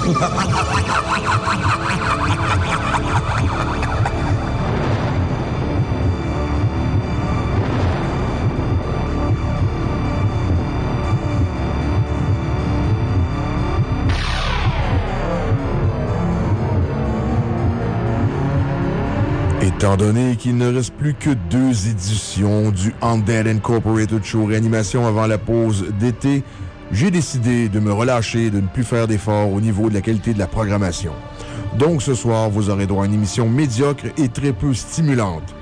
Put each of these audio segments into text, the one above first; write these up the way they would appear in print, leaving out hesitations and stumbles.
Étant donné qu'il ne reste plus que 2 éditions du Undead Incorporated Show Réanimation avant la pause d'été, j'ai décidé de me relâcher et de ne plus faire d'efforts au niveau de la qualité de la programmation. Donc ce soir, vous aurez droit à une émission médiocre et très peu stimulante.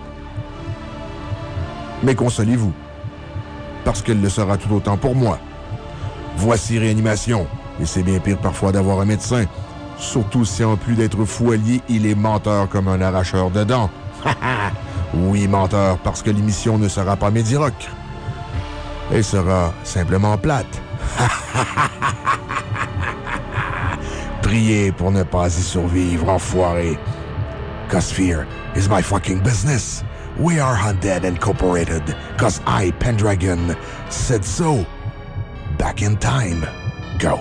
Mais consolez-vous, parce qu'elle le sera tout autant pour moi. Voici Réanimation, et c'est bien pire parfois d'avoir un médecin. Surtout si en plus d'être fou allié, il est menteur comme un arracheur de dents. Oui, menteur, parce que l'émission ne sera pas médiocre. Elle sera simplement plate. Priez pour ne pas y survivre, enfoiré. Cause fear is my fucking business. We are Undead Incorporated. Cause I, Pendragon, said so. Back in time. Go.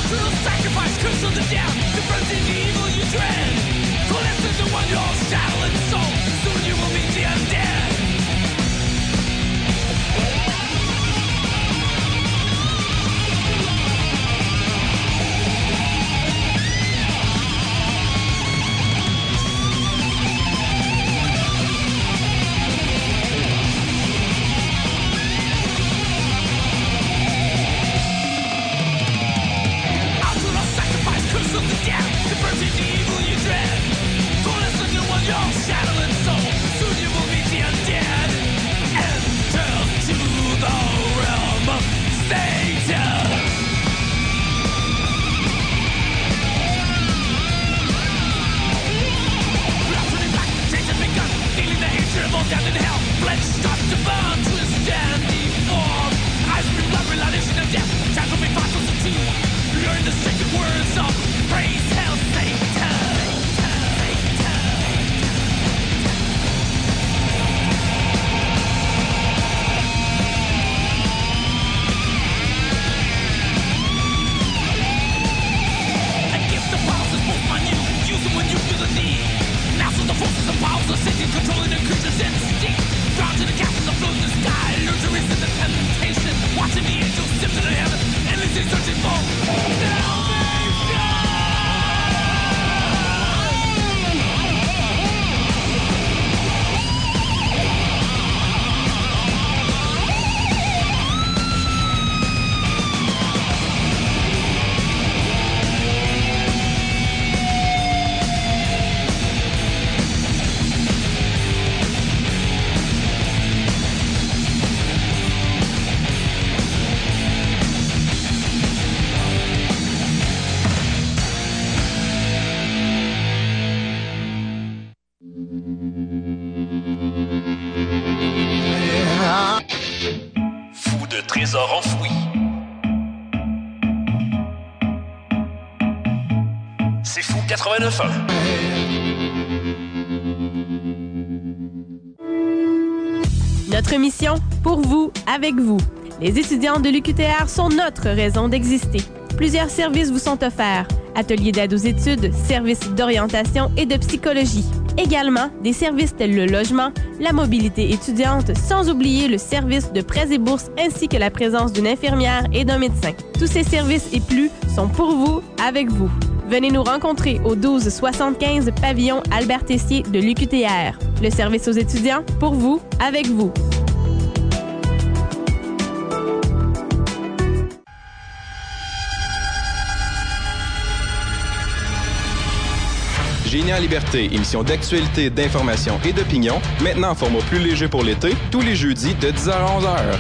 trésor enfoui. C'est fou 89.1. Notre mission, pour vous, avec vous. Les étudiants de l'UQTR sont notre raison d'exister. Plusieurs services vous sont offerts. Ateliers d'aide aux études, services d'orientation et de psychologie. Également, des services tels le logement, la mobilité étudiante, sans oublier le service de prêts et bourses ainsi que la présence d'une infirmière et d'un médecin. Tous ces services et plus sont pour vous, avec vous. Venez nous rencontrer au 1275 pavillon Albert-Tessier de l'UQTR. Le service aux étudiants, pour vous, avec vous. Génie en liberté, émission d'actualité, d'information et d'opinion, maintenant en format plus léger pour l'été, tous les jeudis de 10h à 11h.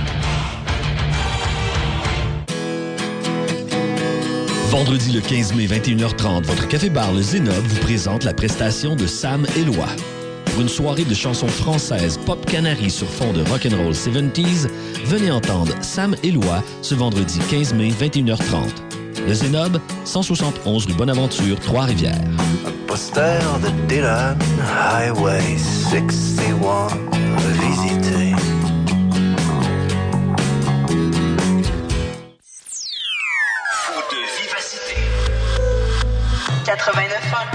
Vendredi le 15 mai, 21h30, votre café-bar Le Zénob vous présente la prestation de Sam Eloi. Pour une soirée de chansons françaises pop canary sur fond de rock'n'roll 70s, venez entendre Sam Eloi ce vendredi 15 mai, 21h30. Le Zénob, 171 rue Bonaventure, Trois-Rivières. Un poster de Dylan, Highway 61, visité. Fou de vivacité. 89.1.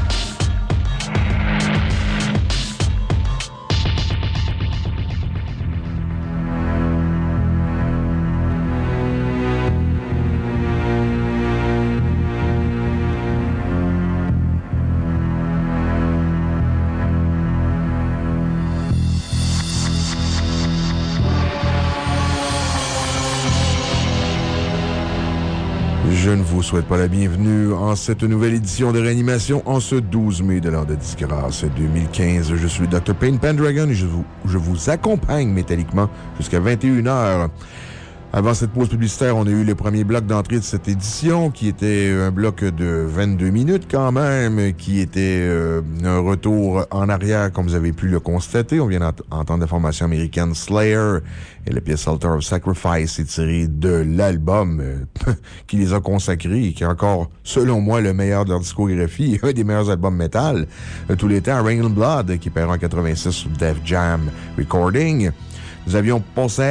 Je ne vous souhaite pas la bienvenue en cette nouvelle édition de Réanimation en ce 12 mai de l'an de disgrâce 2015. Je suis Dr. Payne Pendragon et je vous accompagne métalliquement jusqu'à 21h. Avant cette pause publicitaire, on a eu le premier bloc d'entrée de cette édition, qui était un bloc de 22 minutes quand même, qui était un retour en arrière, comme vous avez pu le constater. On vient d'entendre la formation américaine Slayer et la pièce Altar of Sacrifice est tirée de l'album qui les a consacrés et qui est encore, selon moi, le meilleur de leur discographie, un des meilleurs albums métal de tous les temps, Rain and Blood, qui paraît en 86 sous Def Jam Recording. Nous avions Possessed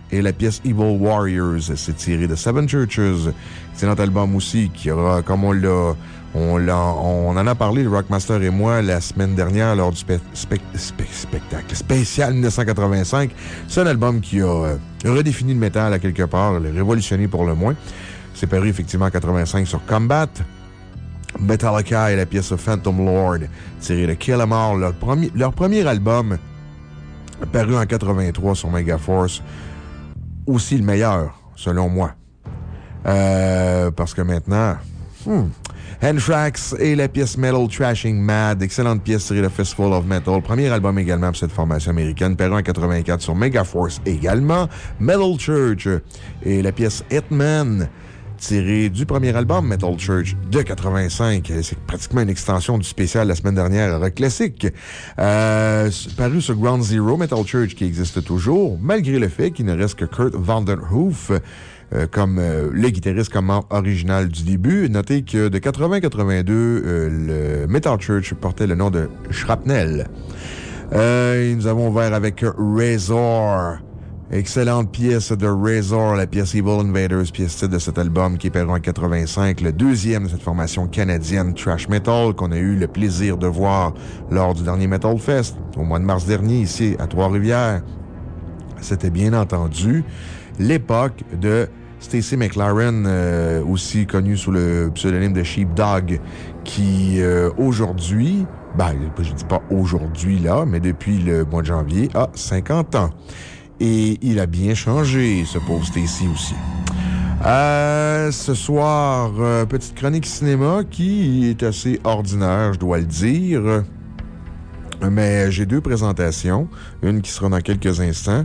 et la pièce Evil Warriors. C'est tiré de Seven Churches. Excellent album aussi qui aura, comme on en a parlé, le Rockmaster et moi, la semaine dernière lors du spectacle spécial 1985. C'est un album qui a redéfini le métal à quelque part, le révolutionné pour le moins. C'est paru effectivement en 85 sur Combat. Metallica et la pièce Phantom Lord, tirée de Kill 'Em All, leur premier album, paru en 83 sur Megaforce. Aussi le meilleur, selon moi. Parce que maintenant... Anthrax et la pièce Metal Trashing Mad, excellente pièce tirée de Fistful of Metal. Premier album également pour cette formation américaine, paru en 84 sur Megaforce également. Metal Church et la pièce Hitman, tirée du premier album Metal Church de 85. C'est pratiquement une extension du spécial la semaine dernière, Rock Classique. Paru sur Ground Zero, Metal Church qui existe toujours, malgré le fait qu'il ne reste que Kurt Vanderhoof comme le guitariste comme membre original du début. Notez que de 80-82, le Metal Church portait le nom de Shrapnel. Nous avons ouvert avec Razor. Excellente pièce de Razor, la pièce Evil Invaders, pièce titre de cet album qui est paru en 85, le deuxième de cette formation canadienne Trash Metal qu'on a eu le plaisir de voir lors du dernier Metal Fest au mois de mars dernier ici à Trois-Rivières. C'était bien entendu l'époque de Stacey McLaren, aussi connue sous le pseudonyme de Sheepdog, qui aujourd'hui, je dis pas aujourd'hui là, mais depuis le mois de janvier, a 50 ans. Et il a bien changé, ce pauvre Stacey aussi. Ce soir, petite chronique cinéma qui est assez ordinaire, je dois le dire. Mais j'ai deux présentations, une qui sera dans quelques instants.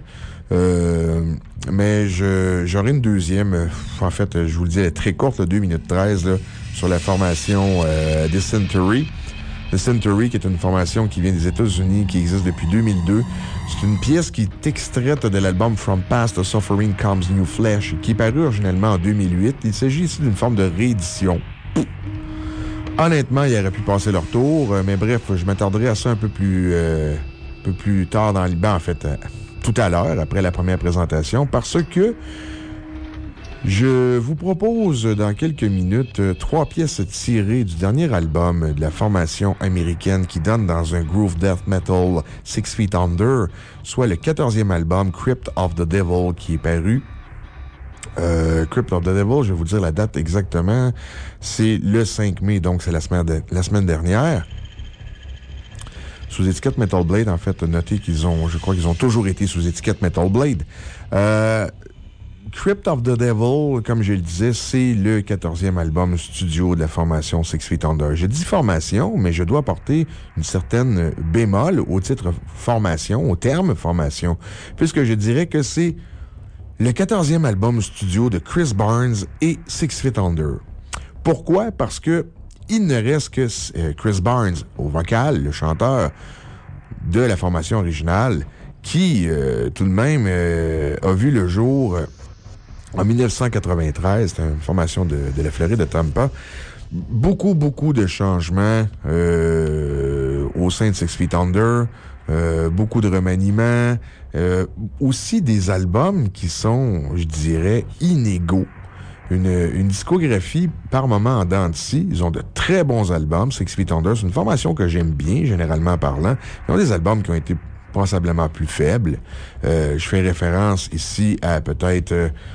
Mais j'aurai une deuxième. En fait, je vous le dis, elle est très courte, 2 minutes 13, là, sur la formation Dysentery. Dysentery, qui est une formation qui vient des États-Unis, qui existe depuis 2002. C'est une pièce qui est extraite de l'album From Past to Suffering Comes New Flesh, qui est paru originellement en 2008. Il s'agit ici d'une forme de réédition. Honnêtement, il aurait pu passer leur tour, mais bref, je m'attarderai à ça un peu plus tard dans le banc, en fait, tout à l'heure, après la première présentation, parce que je vous propose dans quelques minutes 3 pièces tirées du dernier album de la formation américaine qui donne dans un groove death metal 6 Feet Under, soit le 14e album Crypt of the Devil qui est paru. Crypt of the Devil, je vais vous dire la date exactement, c'est le 5 mai, donc c'est la semaine dernière. Sous étiquette Metal Blade, en fait, notez je crois qu'ils ont toujours été sous étiquette Metal Blade. Crypt of the Devil, comme je le disais, c'est le 14e album studio de la formation 6 Feet Under. Je dis formation, mais je dois porter une certaine bémol au titre formation, au terme formation, puisque je dirais que c'est le 14e album studio de Chris Barnes et 6 Feet Under. Pourquoi? Parce que il ne reste que Chris Barnes au vocal, le chanteur de la formation originale, qui, tout de même, a vu le jour en 1993. C'était une formation de la Floride de Tampa. Beaucoup de changements au sein de 6 Feet Under. Beaucoup de remaniements. Aussi des albums qui sont, je dirais, inégaux. Une discographie par moment en dents de scie. Ils ont de très bons albums. 6 Feet Under, c'est une formation que j'aime bien, généralement parlant. Ils ont des albums qui ont été passablement plus faibles. Je fais référence ici à peut-être...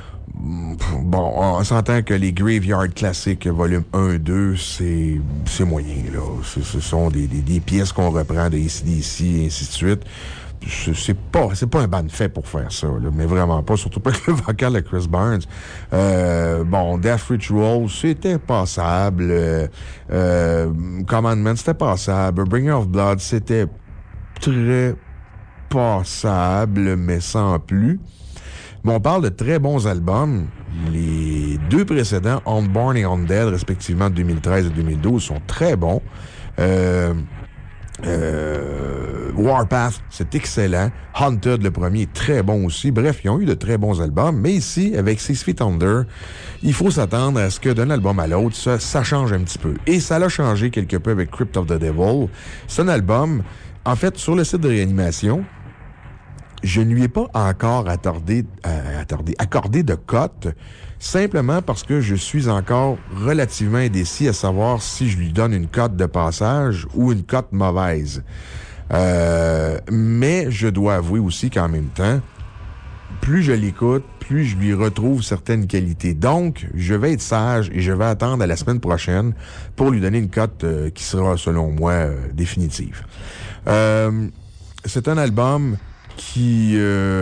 on s'entend que les Graveyard Classics, volume 1-2, c'est moyen, là. Ce sont des pièces qu'on reprend de AC/DC et ainsi de suite. C'est pas un band fait pour faire ça, là, mais vraiment pas, surtout pas avec le vocal de Chris Barnes. Death Ritual, c'était passable. Commandment, c'était passable. Bringer of Blood, c'était très passable, mais sans plus. Mais on parle de très bons albums. Les deux précédents, Unborn et Undead, respectivement de 2013 et 2012, sont très bons. Warpath, c'est excellent. Haunted, le premier, est très bon aussi. Bref, ils ont eu de très bons albums. Mais ici, avec 6 Feet Under, il faut s'attendre à ce que d'un album à l'autre, ça change un petit peu. Et ça l'a changé quelque peu avec Crypt of the Devil. C'est un album, en fait, sur le site de Réanimation, je ne lui ai pas encore accordé accordé de cote, simplement parce que je suis encore relativement indécis à savoir si je lui donne une cote de passage ou une cote mauvaise. Mais je dois avouer aussi qu'en même temps, plus je l'écoute, plus je lui retrouve certaines qualités. Donc, je vais être sage et je vais attendre à la semaine prochaine pour lui donner une cote qui sera, selon moi, définitive. C'est un album qui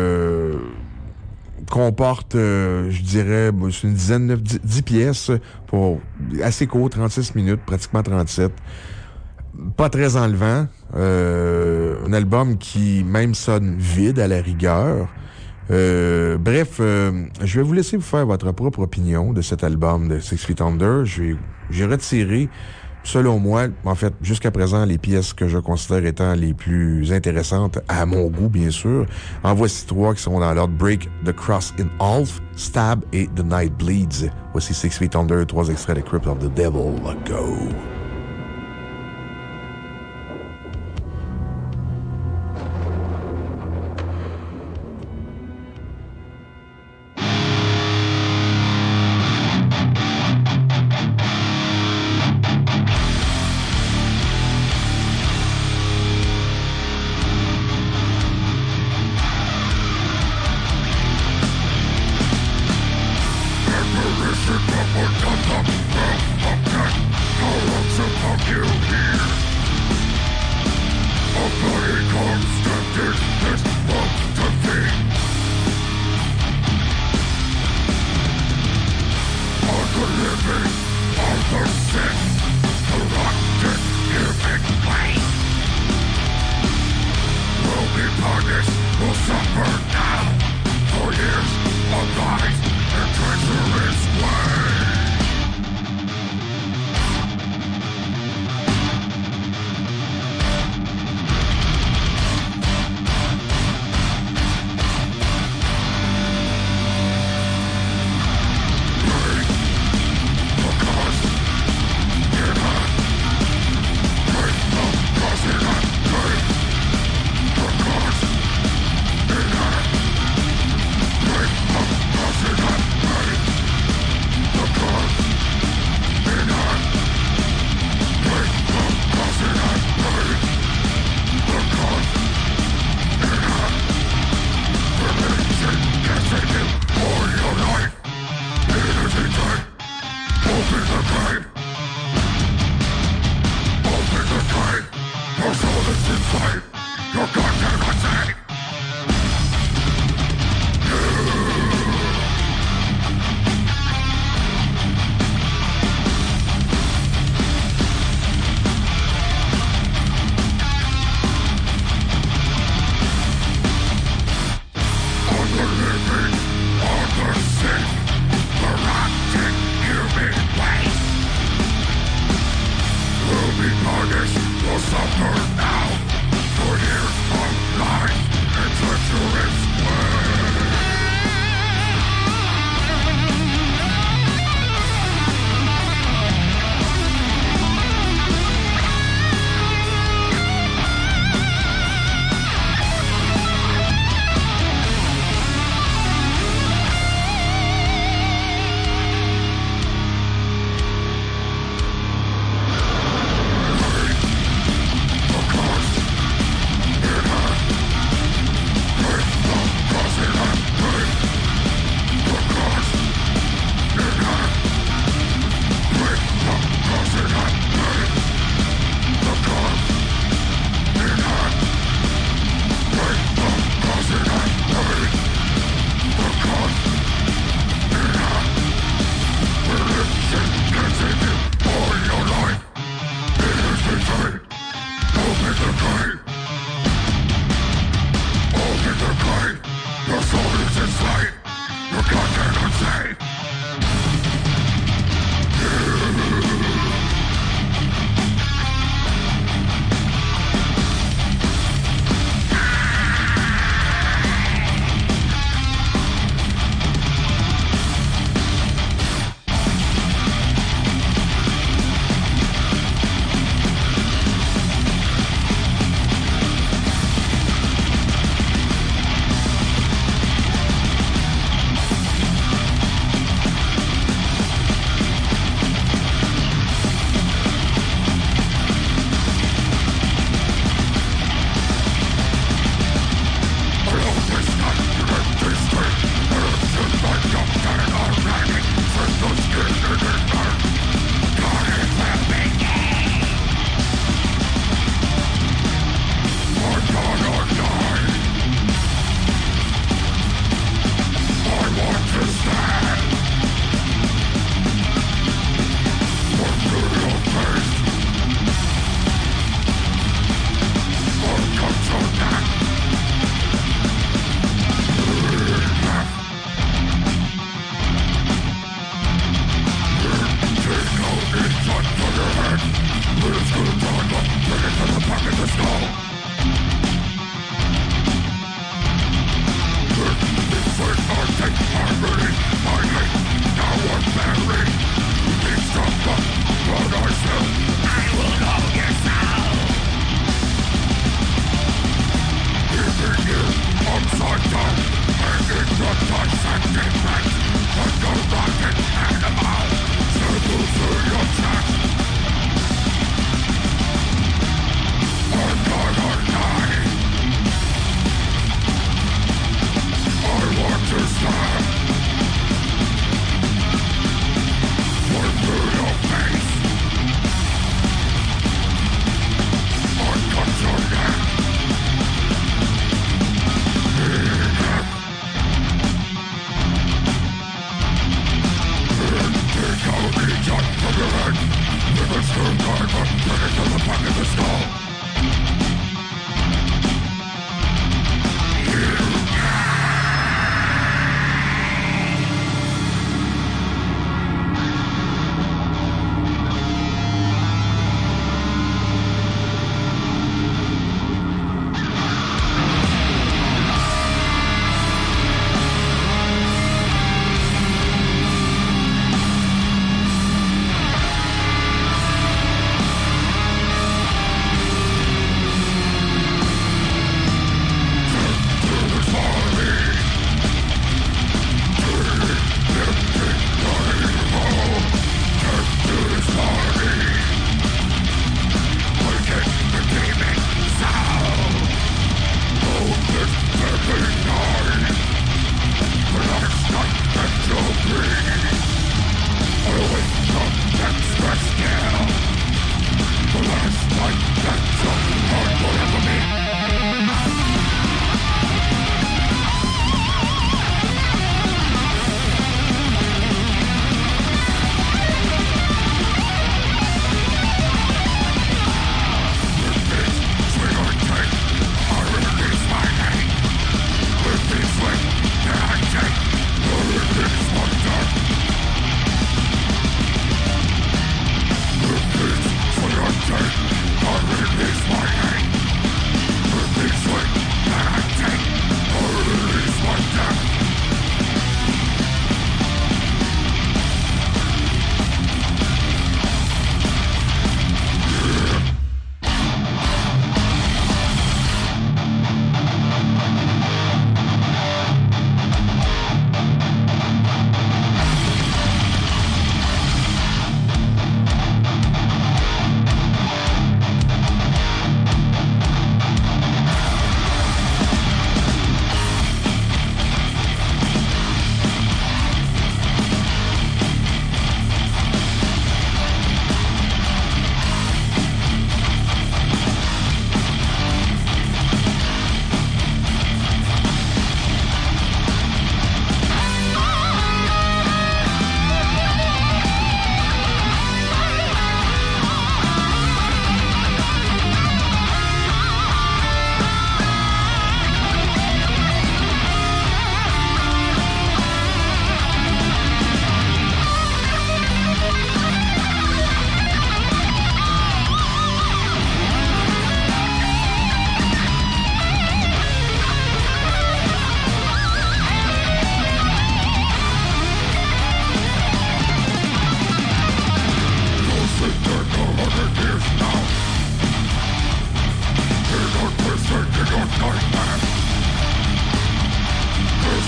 comporte, je dirais, une dizaine, 10 pièces pour assez court, 36 minutes, pratiquement 37. Pas très enlevant. Un album qui même sonne vide à la rigueur. Bref, je vais vous laisser vous faire votre propre opinion de cet album de 6 Feet Under. J'ai retiré, selon moi, en fait, jusqu'à présent, les pièces que je considère étant les plus intéressantes, à mon goût, bien sûr. En voici 3 qui sont dans l'ordre: Break the Cross in Half, Stab et The Night Bleeds. Voici 6 Feet Under, 3 extraits de Crypt of the Devil. Go! Go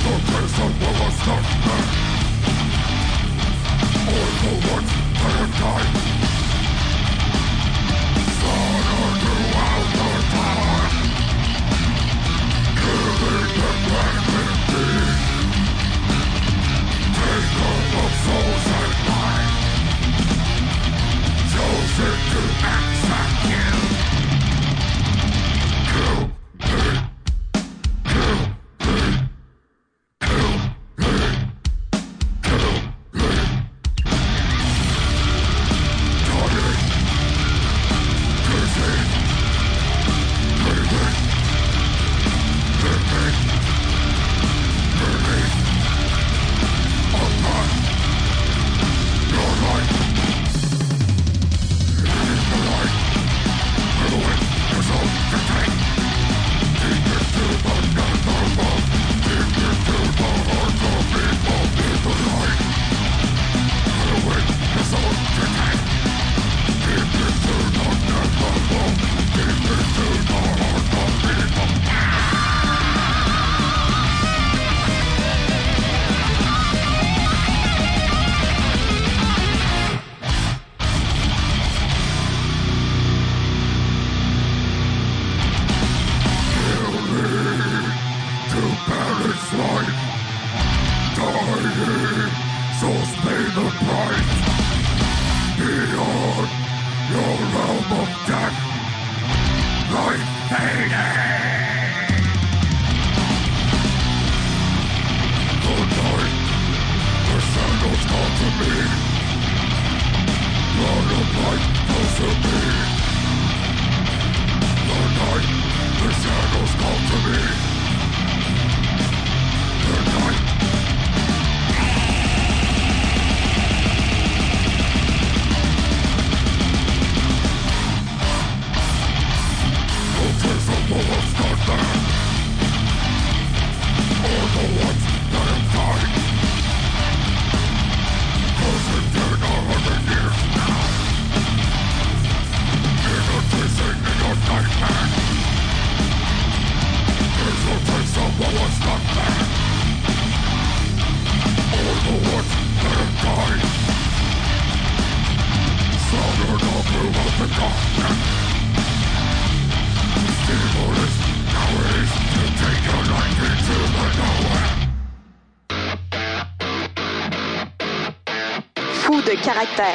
Fou de caractère.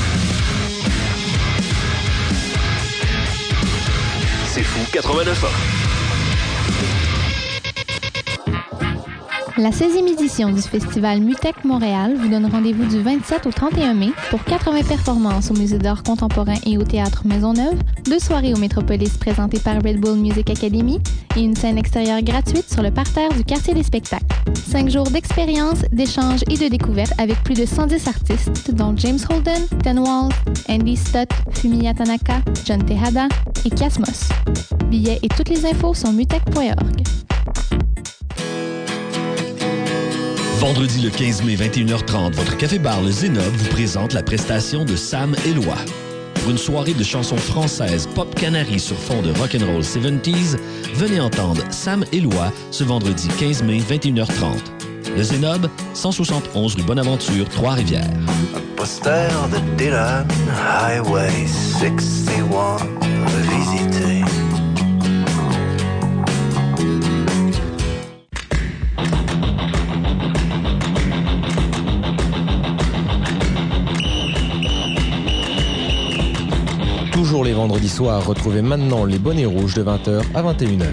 C'est fou 89 ans. La 16e édition du festival Mutec Montréal vous donne rendez-vous du 27 au 31 mai pour 80 performances au Musée d'art contemporain et au Théâtre Maisonneuve, 2 soirées au Métropolis présentées par Red Bull Music Academy et une scène extérieure gratuite sur le parterre du quartier des spectacles. 5 jours d'expériences, d'échanges et de découvertes avec plus de 110 artistes, dont James Holden, Ten Walls, Andy Stott, Fumiya Tanaka, John Tejada et Kiasmos. Billets et toutes les infos sur mutec.org. Vendredi le 15 mai, 21h30, votre café-bar Le Zénob vous présente la prestation de Sam Éloi. Pour une soirée de chansons françaises pop canary sur fond de rock'n'roll 70s, venez entendre Sam Éloi ce vendredi 15 mai, 21h30. Le Zénob, 171 rue Bonaventure, Trois-Rivières. Un poster de Dylan, Highway 61, revisité. Toujours les vendredis soirs, retrouvez maintenant les bonnets rouges de 20h à 21h.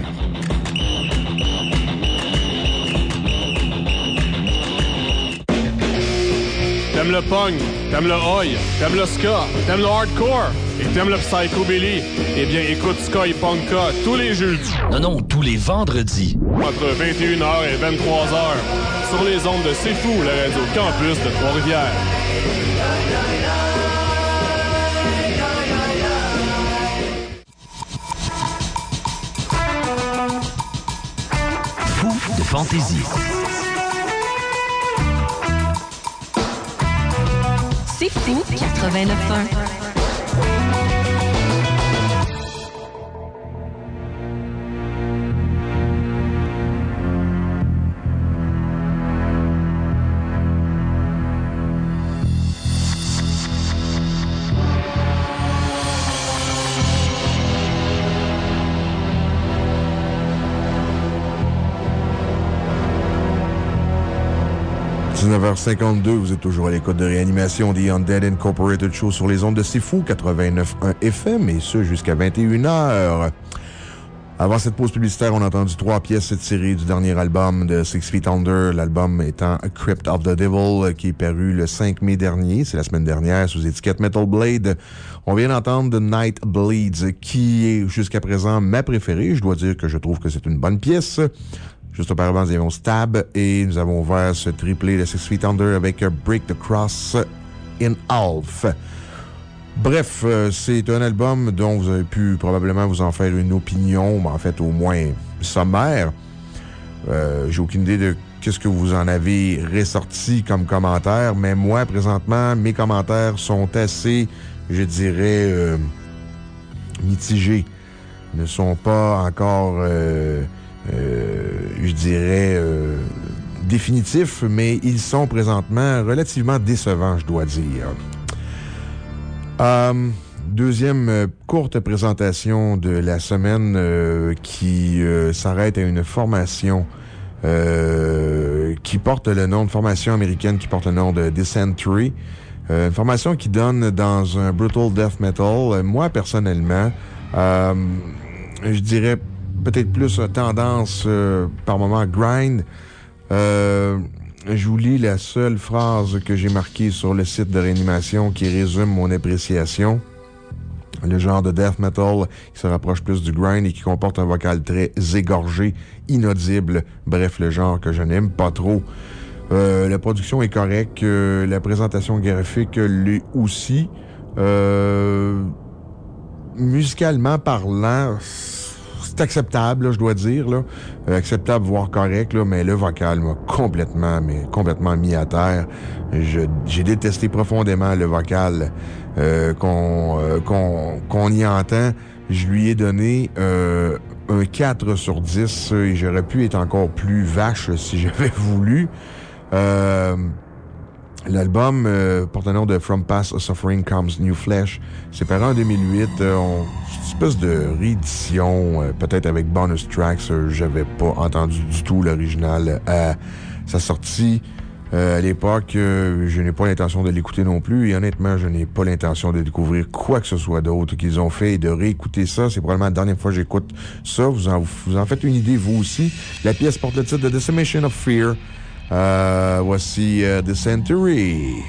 T'aimes le punk, t'aimes le oi, t'aimes le ska, t'aimes le hardcore et t'aimes le psychobilly? Eh bien, écoute Ska et Punka tous les jeudis. Non, tous les vendredis. Entre 21h et 23h, sur les ondes de C'est Fou, la radio campus de Trois-Rivières. Fou de fantaisie. C'est Fou 89.1. 19h52, vous êtes toujours à l'écoute de Réanimation The Undead Incorporated Show sur les ondes de C'est Fou, 89.1 FM, et ce jusqu'à 21h. Avant cette pause publicitaire, on a entendu 3 pièces tirées du dernier album de 6 Feet Under, l'album étant Crypt of the Devil, qui est paru le 5 mai dernier, c'est la semaine dernière, sous étiquette Metal Blade. On vient d'entendre The Night Bleeds, qui est jusqu'à présent ma préférée. Je dois dire que je trouve que c'est une bonne pièce. Juste auparavant, nous avons Stab et nous avons ouvert ce triplé de 6 Feet Under avec Break the Cross in Half. Bref, c'est un album dont vous avez pu probablement vous en faire une opinion, en fait, au moins sommaire. J'ai aucune idée de qu'est-ce que vous en avez ressorti comme commentaire, mais moi, présentement, mes commentaires sont assez, je dirais, mitigés. Ils ne sont pas encore, je dirais, définitifs, mais ils sont présentement relativement décevants, je dois dire. Deuxième courte présentation de la semaine qui s'arrête à une formation qui porte le nom de formation américaine qui porte le nom de Dysentery. Une formation qui donne dans un brutal death metal. Moi, personnellement, je dirais peut-être plus tendance par moment grind. Je vous lis la seule phrase que j'ai marquée sur le site de Réanimation qui résume mon appréciation. Le genre de death metal qui se rapproche plus du grind et qui comporte un vocal très égorgé, inaudible. Bref, le genre que je n'aime pas trop. La production est correcte. La présentation graphique l'est aussi. Musicalement parlant, c'est acceptable, là, je dois dire. Là. Acceptable, voire correct, là, mais le vocal m'a complètement mis à terre. J'ai détesté profondément le vocal qu'on y entend. Je lui ai donné un 4 sur 10 et j'aurais pu être encore plus vache si j'avais voulu. L'album porte le nom de From Past Suffering Comes New Flesh. C'est paru en 2008. Une espèce de réédition, peut-être avec bonus tracks. J'avais pas entendu du tout l'original à sa sortie. À l'époque, je n'ai pas l'intention de l'écouter non plus. Et honnêtement, je n'ai pas l'intention de découvrir quoi que ce soit d'autre qu'ils ont fait et de réécouter ça. C'est probablement la dernière fois que j'écoute ça. Vous en faites une idée, vous aussi. La pièce porte le titre de Decimation of Fear. Voici Dysentery.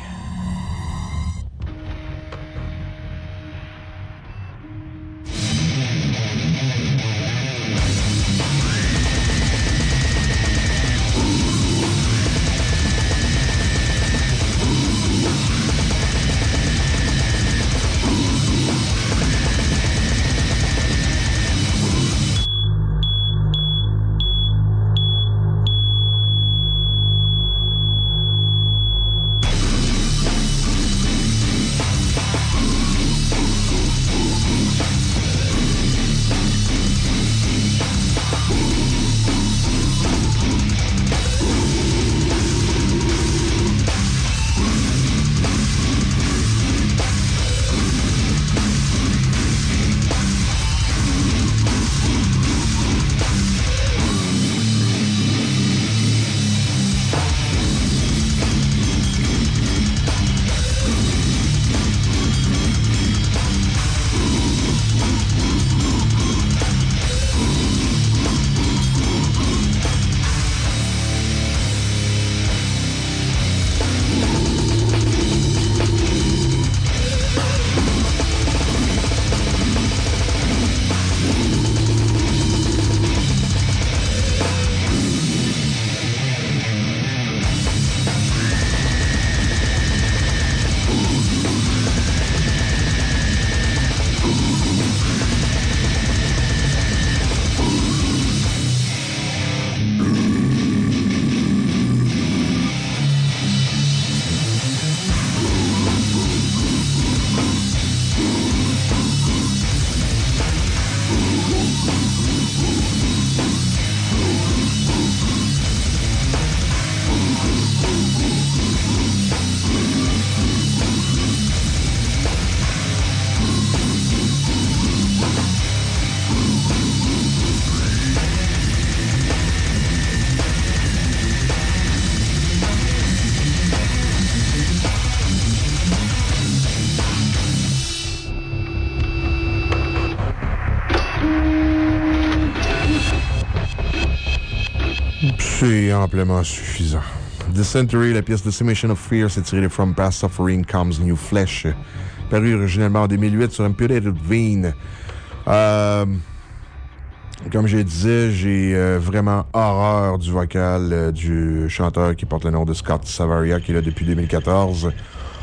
C'est amplement suffisant. Dysentery, la pièce Decimation of Fear, c'est tiré de From Past Suffering Comes New Flesh, paru originellement en 2008 sur Amputated Vein. Comme je disais, j'ai vraiment horreur du vocal du chanteur qui porte le nom de Scott Savaria, qui est là depuis 2014.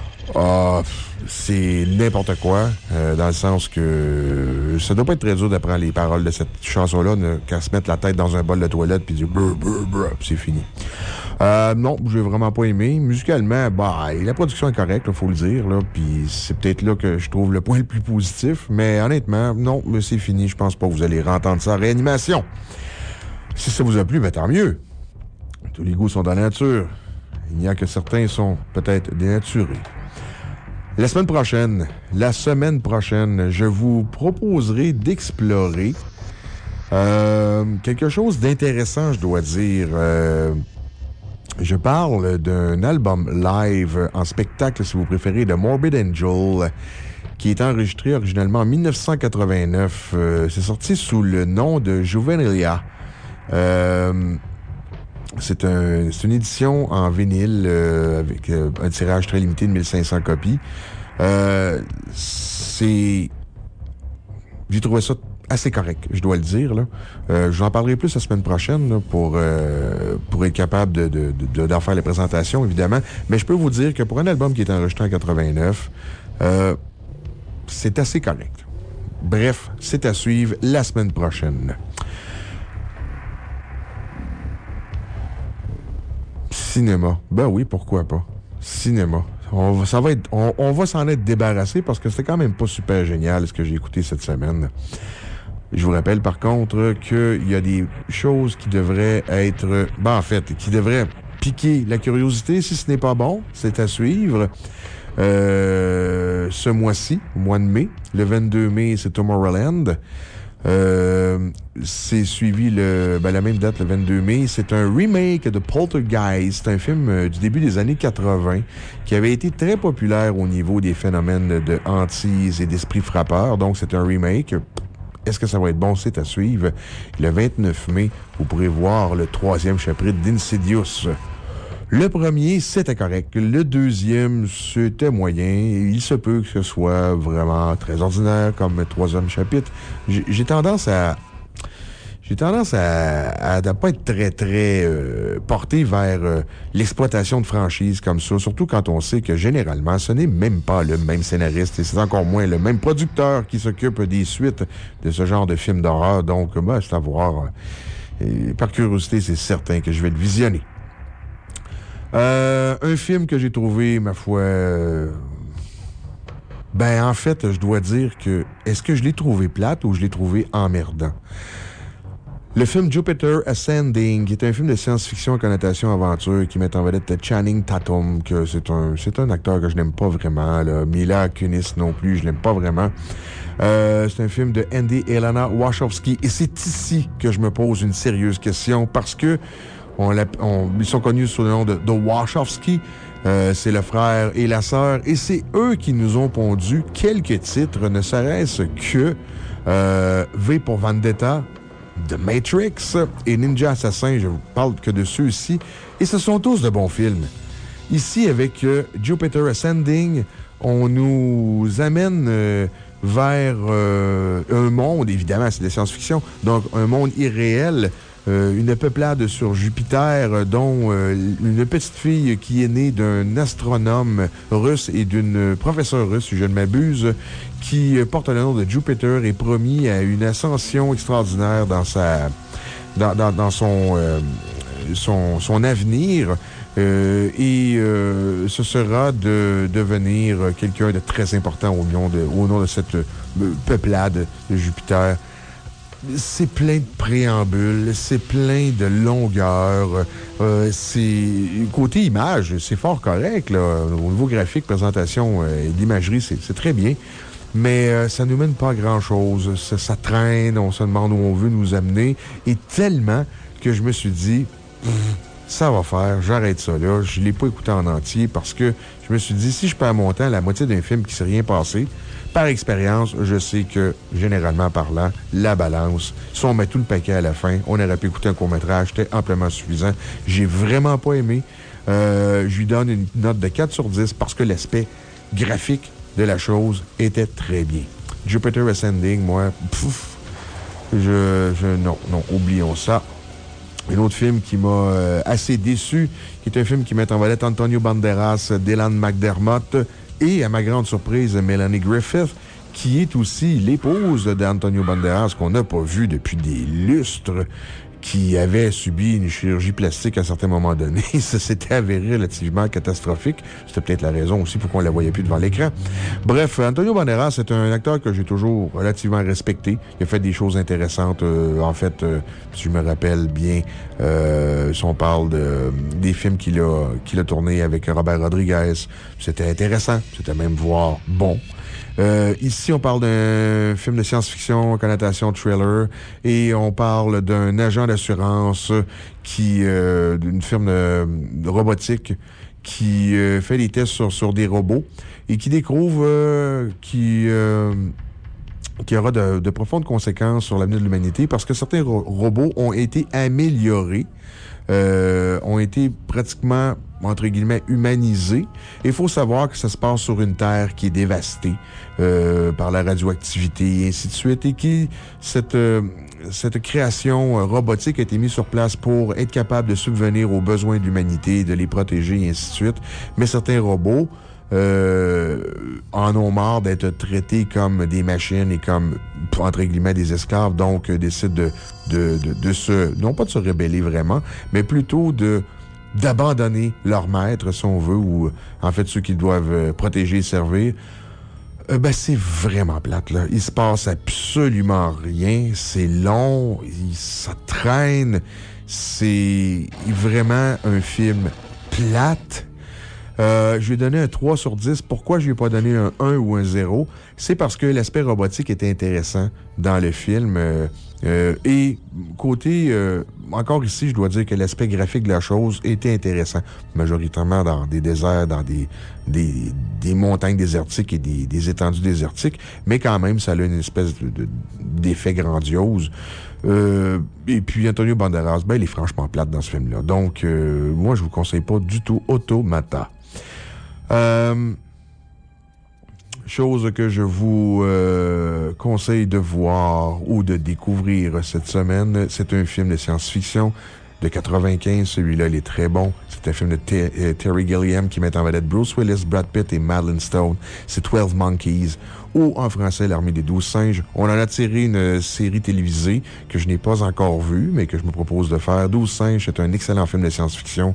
C'est n'importe quoi, dans le sens que ça doit pas être très dur d'apprendre les paroles de cette chanson-là, qu'à se mettre la tête dans un bol de toilette puis dire brr, brr, brr, puis c'est fini. Non, j'ai vraiment pas aimé. Musicalement, la production est correcte, il faut le dire, là, puis c'est peut-être là que je trouve le point le plus positif, mais honnêtement, non, c'est fini. Je pense pas que vous allez entendre ça en réanimation. Si ça vous a plu, tant mieux. Tous les goûts sont dans la nature. Il n'y a que certains sont peut-être dénaturés. La semaine prochaine, je vous proposerai d'explorer quelque chose d'intéressant, je dois dire. Je parle d'un album live en spectacle, si vous préférez, de Morbid Angel, qui est enregistré originalement en 1989. C'est sorti sous le nom de Juvenilia. C'est une édition en vinyle avec un tirage très limité de 1500 copies. J'ai trouvé ça assez correct, je dois le dire, là. J'en parlerai plus la semaine prochaine là, pour être capable d'en faire les présentations, évidemment. Mais je peux vous dire que pour un album qui est enregistré en 89, c'est assez correct. Bref, c'est à suivre la semaine prochaine. Cinéma. Ben oui, pourquoi pas. Cinéma. On va s'en être débarrassé parce que c'était quand même pas super génial ce que j'ai écouté cette semaine. Je vous rappelle par contre qu'il y a des choses qui devraient être... qui devraient piquer la curiosité. Si ce n'est pas bon, c'est à suivre. Ce mois-ci, au mois de mai. Le 22 mai, c'est Tomorrowland. C'est suivi la même date, le 22 mai. C'est un remake de Poltergeist. C'est un film du début des années 80 qui avait été très populaire au niveau des phénomènes de hantise et d'esprit frappeur. Donc, c'est un remake. Est-ce que ça va être bon? C'est à suivre. Le 29 mai, vous pourrez voir le 3e chapitre d'Insidious. Le premier, c'était correct. Le deuxième, c'était moyen. Il se peut que ce soit vraiment très ordinaire comme 3e chapitre. J'ai tendance à ne pas être très, très porté vers l'exploitation de franchises comme ça, surtout quand on sait que généralement, ce n'est même pas le même scénariste et c'est encore moins le même producteur qui s'occupe des suites de ce genre de films d'horreur. Donc, c'est à voir. Par curiosité, c'est certain que je vais le visionner. Un film que j'ai trouvé, ma foi... en fait, je dois dire que... Est-ce que je l'ai trouvé plate ou je l'ai trouvé emmerdant? Le film Jupiter Ascending, qui est un film de science-fiction à connotation aventure qui met en vedette Channing Tatum, que c'est un acteur que je n'aime pas vraiment, là. Mila Kunis non plus, je l'aime pas vraiment. C'est un film de Andy et Lana Wachowski. Et c'est ici que je me pose une sérieuse question parce que ils sont connus sous le nom de Wachowski. C'est le frère et la sœur. Et c'est eux qui nous ont pondu quelques titres, ne serait-ce que V pour Vendetta, The Matrix et Ninja Assassin. Je vous parle que de ceux-ci. Et ce sont tous de bons films. Ici, avec Jupiter Ascending, on nous amène vers un monde, évidemment, c'est de la science-fiction, donc un monde irréel. Une peuplade sur Jupiter, dont une petite fille qui est née d'un astronome russe et d'une professeure russe, si je ne m'abuse, qui porte le nom de Jupiter et promis à une ascension extraordinaire dans son avenir. Ce sera de devenir quelqu'un de très important au nom de cette peuplade de Jupiter. C'est plein de préambules, c'est plein de longueurs. Côté image, c'est fort correct, là. Au niveau graphique, présentation et d'imagerie, c'est très bien. Mais ça nous mène pas à grand-chose. Ça traîne, on se demande où on veut nous amener. Et tellement que je me suis dit, ça va faire, j'arrête ça là. Je l'ai pas écouté en entier parce que je me suis dit, si je perds mon temps à la moitié d'un film qui s'est rien passé, Par expérience, je sais que, généralement parlant, la balance, si on met tout le paquet à la fin, on aurait pu écouter un court-métrage, c'était amplement suffisant. J'ai vraiment pas aimé. Je lui donne une note de 4 sur 10 parce que l'aspect graphique de la chose était très bien. Jupiter Ascending, moi, non, oublions ça. Un autre film qui m'a assez déçu, qui est un film qui met en vedette Antonio Banderas, Dylan McDermott et, à ma grande surprise, Melanie Griffith, qui est aussi l'épouse d'Antonio Banderas, qu'on n'a pas vu depuis des lustres, qui avait subi une chirurgie plastique à un certain moment donné. Ça s'était avéré relativement catastrophique. C'était peut-être la raison aussi pour qu'on ne la voyait plus devant l'écran. Bref, Antonio Banderas, c'est un acteur que j'ai toujours relativement respecté. Il a fait des choses intéressantes. En fait, si je me rappelle bien, si on parle des films qu'il a tournés avec Robert Rodriguez, c'était intéressant. C'était même voire bon. Ici, on parle d'un film de science-fiction, connotation thriller, et on parle d'un agent d'assurance d'une firme de robotique qui fait des tests sur des robots et qui découvre qu'il y aura de profondes conséquences sur l'avenir de l'humanité parce que certains robots ont été améliorés, ont été pratiquement, entre guillemets, humanisés. Et il faut savoir que ça se passe sur une Terre qui est dévastée par la radioactivité et ainsi de suite, et cette création robotique a été mise sur place pour être capable de subvenir aux besoins de l'humanité, de les protéger et ainsi de suite. Mais certains robots en ont marre d'être traités comme des machines et comme, entre guillemets, des esclaves, donc décident non pas de se rebeller vraiment, mais plutôt d'abandonner leur maître, si on veut, ou en fait ceux qu'ils doivent protéger et servir. C'est vraiment plate, là. Il se passe absolument rien. C'est long. Ça traîne. C'est vraiment un film plate. Je lui ai donné un 3 sur 10. Pourquoi je lui ai pas donné un 1 ou un 0? C'est parce que l'aspect robotique était intéressant dans le film. Et côté... encore ici, je dois dire que l'aspect graphique de la chose était intéressant. Majoritairement dans des déserts, dans des montagnes désertiques et des étendues désertiques. Mais quand même, ça a une espèce d'effet grandiose. Et puis, Antonio Banderas, il est franchement plate dans ce film-là. Donc, moi, je vous conseille pas du tout Automata. Chose que je vous conseille de voir ou de découvrir cette semaine, c'est un film de science-fiction de 95. Celui-là, il est très bon. C'est un film de Terry Gilliam qui met en vedette Bruce Willis, Brad Pitt et Madeleine Stone. C'est 12 Monkeys, ou en français, L'Armée des 12 singes. On en a tiré une série télévisée que je n'ai pas encore vue, mais que je me propose de faire. 12 singes, c'est un excellent film de science-fiction.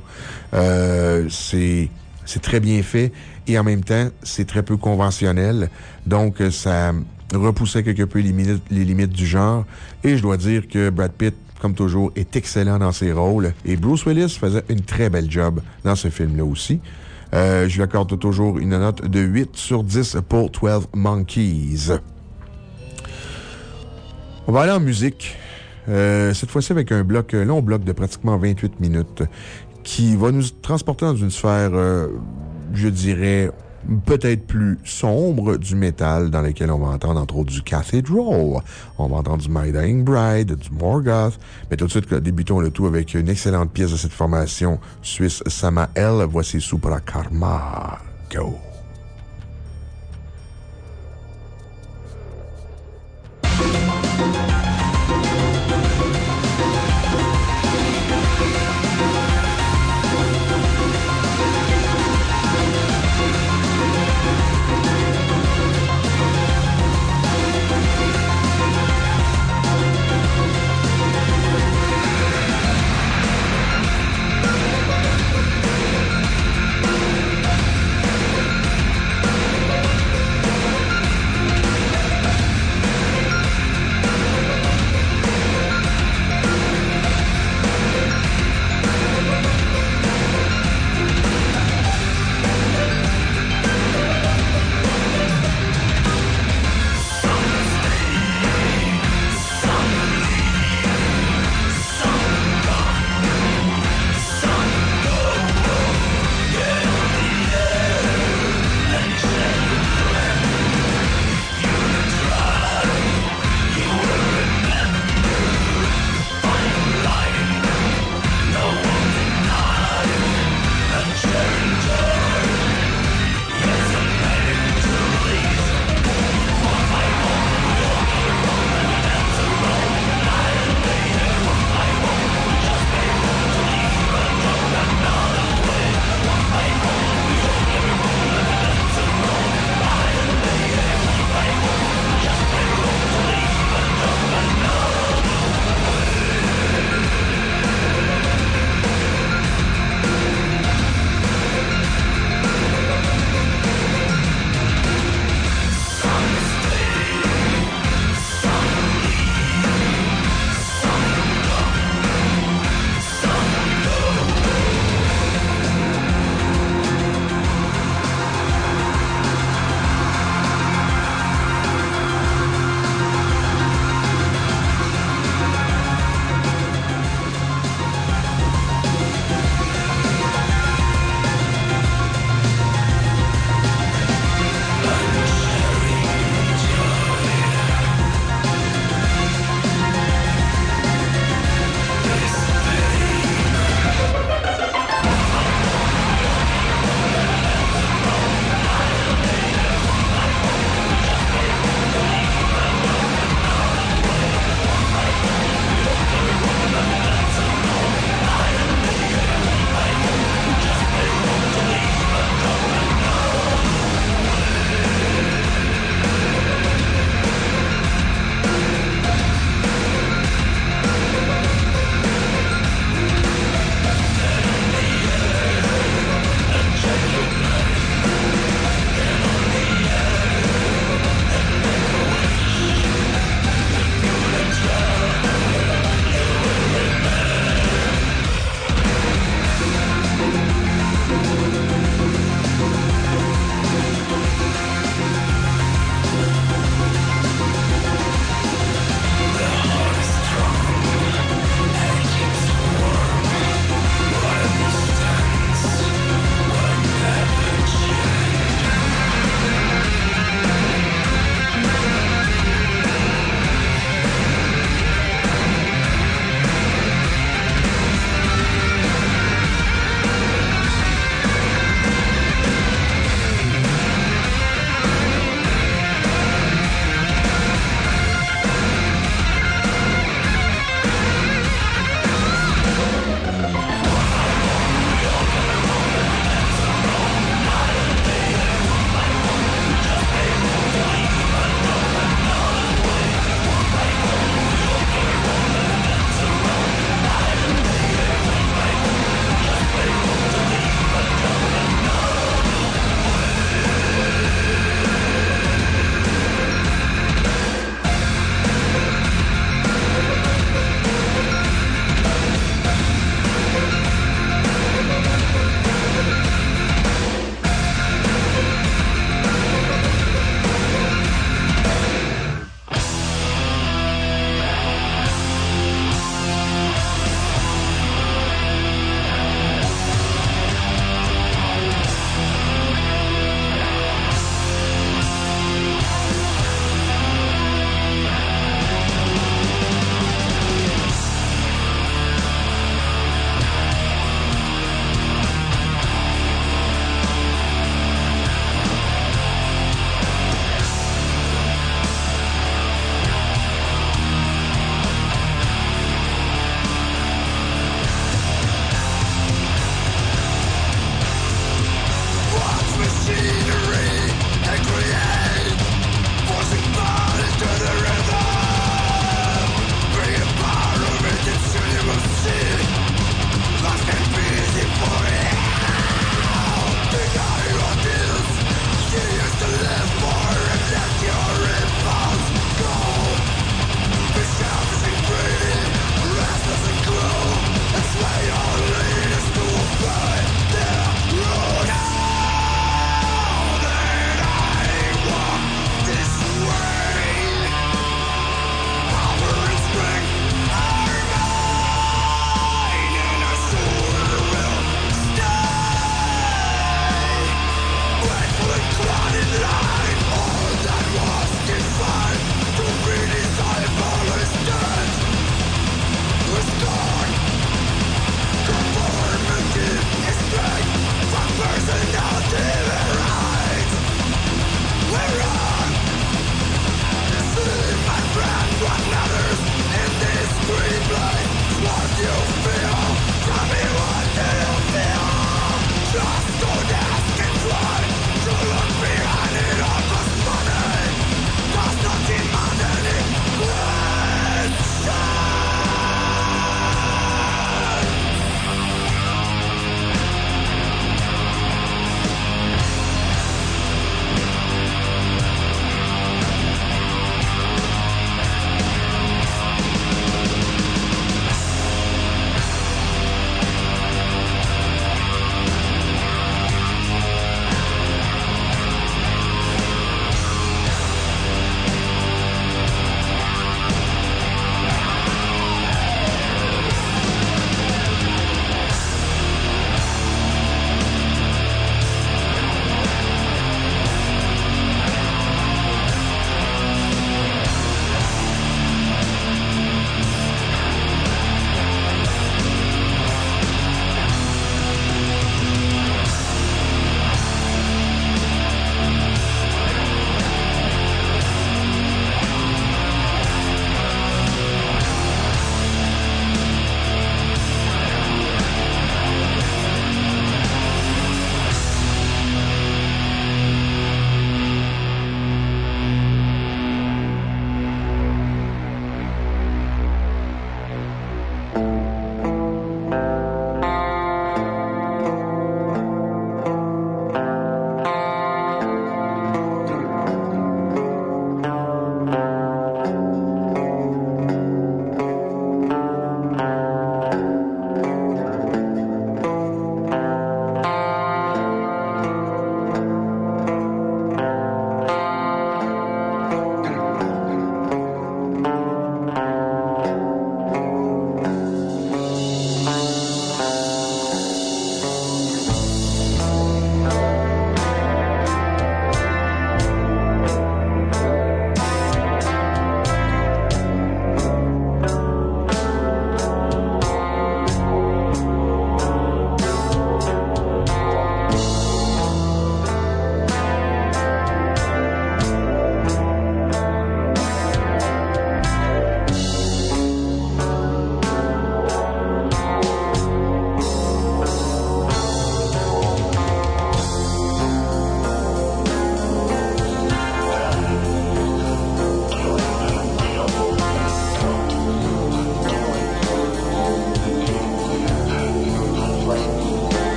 C'est très bien fait et en même temps, c'est très peu conventionnel. Donc, ça repoussait quelque peu les limites du genre. Et je dois dire que Brad Pitt, comme toujours, est excellent dans ses rôles. Et Bruce Willis faisait une très belle job dans ce film-là aussi. Je lui accorde toujours une note de 8 sur 10 pour 12 Monkeys. On va aller en musique. Cette fois-ci avec un long bloc de pratiquement 28 minutes qui va nous transporter dans une sphère, je dirais, peut-être plus sombre du métal, dans lequel on va entendre entre autres du Cathedral, on va entendre du My Dying Bride, du Morgoth. Mais tout de suite, débutons le tout avec une excellente pièce de cette formation suisse Samael. Voici Supra Karma. Go!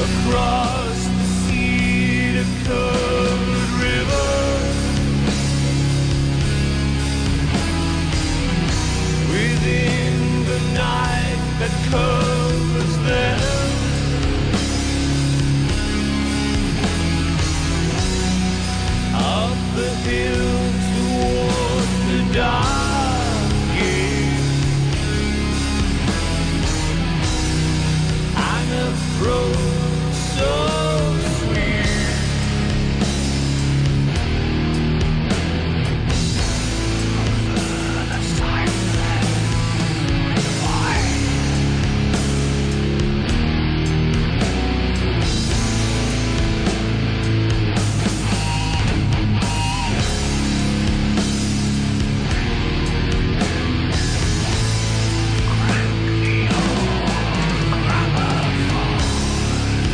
across the cedar-covered river. Within the night that covers them, up the hill toward the dark gate, and a road so sweet. Over the silent divide. Crack the old gramophone.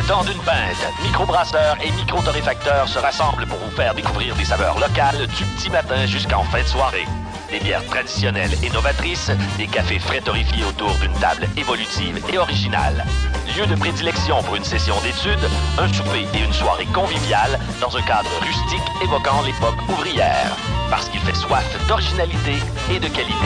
Le temps d'une pinte. Microbrasseurs et micro-torréfacteurs se rassemblent pour vous faire découvrir des saveurs locales du petit matin jusqu'en fin de soirée. Des bières traditionnelles et novatrices, des cafés frais torréfiés autour d'une table évolutive et originale. Lieu de prédilection pour une session d'études, un souper et une soirée conviviale dans un cadre rustique évoquant l'époque ouvrière. Parce qu'il fait soif d'originalité et de qualité.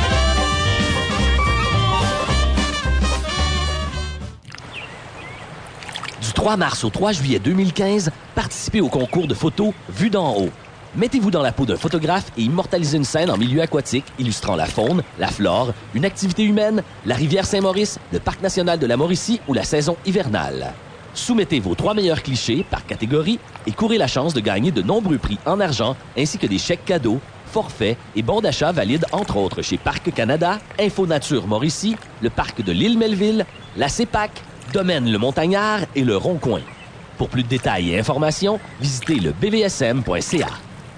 Du 3 mars au 3 juillet 2015, participez au concours de photos Vue d'en haut. Mettez-vous dans la peau d'un photographe et immortalisez une scène en milieu aquatique illustrant la faune, la flore, une activité humaine, la rivière Saint-Maurice, le parc national de la Mauricie ou la saison hivernale. Soumettez vos 3 meilleurs clichés par catégorie et courez la chance de gagner de nombreux prix en argent ainsi que des chèques cadeaux, forfaits et bons d'achat valides entre autres chez Parc Canada, Info Nature Mauricie, le parc de l'île Melville, la CEPAC, Domaine Le Montagnard et le Rond-Coin. Pour plus de détails et informations, visitez le bvsm.ca.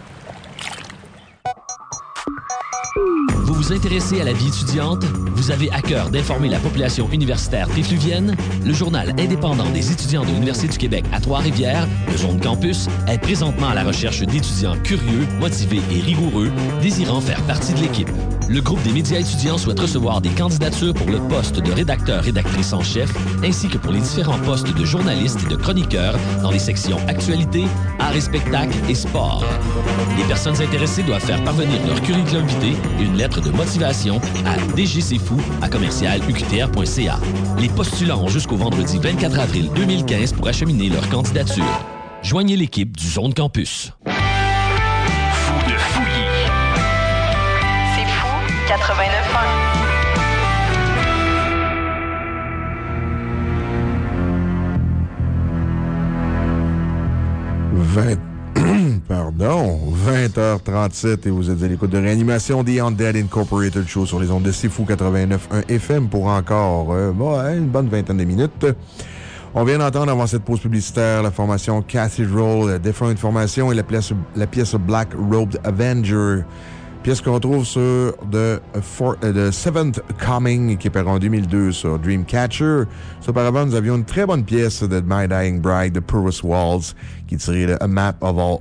Vous vous intéressez à la vie étudiante? Vous avez à cœur d'informer la population universitaire trifluvienne? Le journal indépendant des étudiants de l'Université du Québec à Trois-Rivières, le Zone Campus, est présentement à la recherche d'étudiants curieux, motivés et rigoureux, désirant faire partie de l'équipe. Le groupe des médias étudiants souhaite recevoir des candidatures pour le poste de rédacteur-rédactrice en chef, ainsi que pour les différents postes de journalistes et de chroniqueurs dans les sections Actualité, Arts et spectacles et Sport. Les personnes intéressées doivent faire parvenir leur curriculum vitae et une lettre de motivation à dgcfou@uqtr.ca. Les postulants ont jusqu'au vendredi 24 avril 2015 pour acheminer leur candidature. Joignez l'équipe du Zone Campus. Fou de fouillis. C'est fou, 89.1. Pardon, 20h37 et vous êtes à l'écoute de Réanimation The Undead Incorporated Show sur les ondes de C'est Fou 89.1 FM pour encore une bonne vingtaine de minutes. On vient d'entendre avant cette pause publicitaire la formation Cathedral, Different Formation et la pièce Black Robed Avenger. Pièce qu'on retrouve sur The Seventh Coming, qui est paru en 2002 sur Dreamcatcher. Auparavant, nous avions une très bonne pièce de My Dying Bride de Purvis Walls, qui est tirée de A Map of All